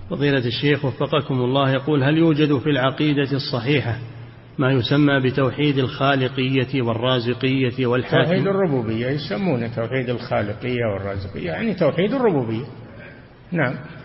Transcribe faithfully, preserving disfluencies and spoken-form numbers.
فضيلة الشيخ وفقكم الله، يقول: هل يوجد في العقيدة الصحيحة ما يسمى بتوحيد الخالقية والرازقية والحاكم؟ توحيد الربوبية يسمونه توحيد الخالقية والرازقية، يعني توحيد الربوبية. نعم.